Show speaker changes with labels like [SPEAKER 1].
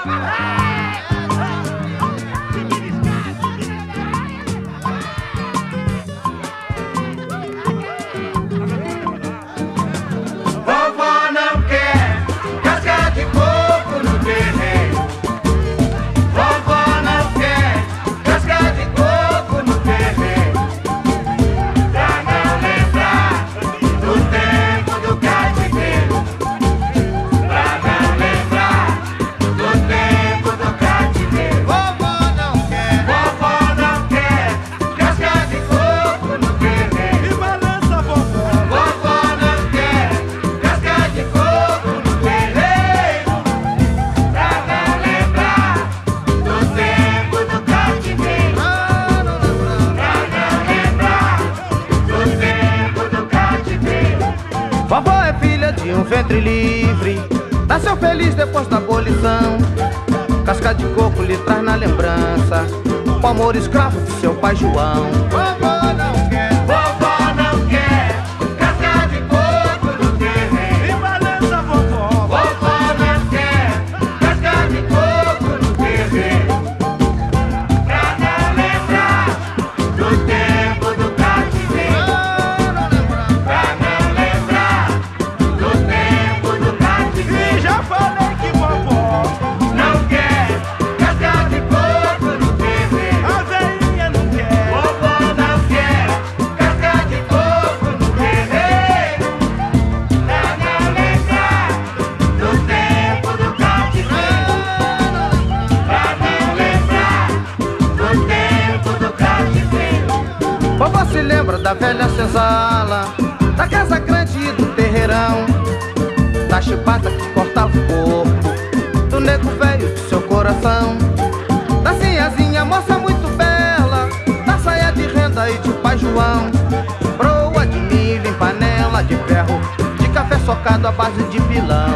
[SPEAKER 1] Vovó é filha de um ventre livre, nasceu feliz depois da abolição. Casca de coco lhe traz na lembrança o amor escravo de seu pai João. Vovó não quer casca de coco no terreiro. E balança, vovó. Vovó não quer casca de coco no terreiro, pra não lembrar do tempo do cativeiro. Pra não lembrar do tempo do cativeiro. E já falei que vovó não quer casca de coco no terreiro. A velhinha não quer. Vovó não quer casca de coco no terreiro, pra não lembrar do tempo do cativeiro. Pra não lembrar do tempo do cativeiro. Vovó se lembra da velha senzala, da casa grande e do terreirão, da chibata que cortava o corpo, do nego velho de seu coração, da sinhazinha, moça muito bela, da saia de renda e de pai João, broa de milho em panela de ferro, de café socado à base de pilão.